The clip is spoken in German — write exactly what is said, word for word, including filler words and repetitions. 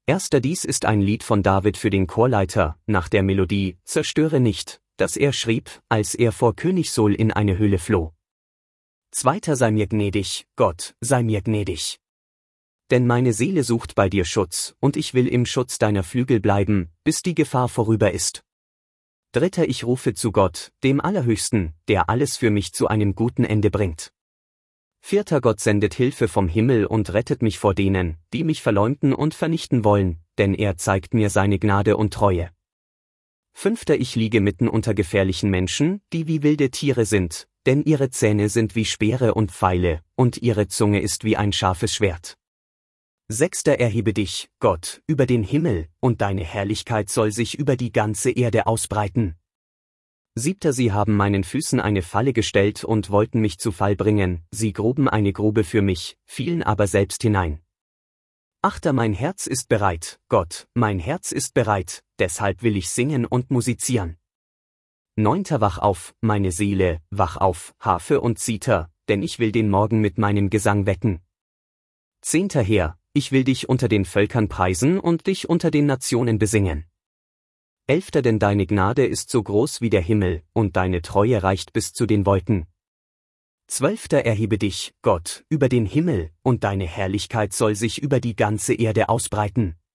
Erster Dies ist ein Lied von David für den Chorleiter, nach der Melodie »Zerstöre nicht«, das er schrieb, als er vor König Saul in eine Höhle floh. Zweiter Sei mir gnädig, Gott, sei mir gnädig. Denn meine Seele sucht bei dir Schutz, und ich will im Schutz deiner Flügel bleiben, bis die Gefahr vorüber ist. Dritter Ich rufe zu Gott, dem Allerhöchsten, der alles für mich zu einem guten Ende bringt. Vierter Gott sendet Hilfe vom Himmel und rettet mich vor denen, die mich verleumden und vernichten wollen, denn er zeigt mir seine Gnade und Treue. Fünfter Ich liege mitten unter gefährlichen Menschen, die wie wilde Tiere sind, denn ihre Zähne sind wie Speere und Pfeile, und ihre Zunge ist wie ein scharfes Schwert. Sechster Erhebe dich, Gott, über den Himmel, und deine Herrlichkeit soll sich über die ganze Erde ausbreiten. Siebter Sie haben meinen Füßen eine Falle gestellt und wollten mich zu Fall bringen, sie gruben eine Grube für mich, fielen aber selbst hinein. Achter Mein Herz ist bereit, Gott, mein Herz ist bereit, deshalb will ich singen und musizieren. Neunter Wach auf, meine Seele, wach auf, Harfe und Zither, denn ich will den Morgen mit meinem Gesang wecken. Zehnter Herr, ich will dich unter den Völkern preisen und dich unter den Nationen besingen. Elfter Denn deine Gnade ist so groß wie der Himmel, und deine Treue reicht bis zu den Wolken. Zwölfter Erhebe dich, Gott, über den Himmel, und deine Herrlichkeit soll sich über die ganze Erde ausbreiten.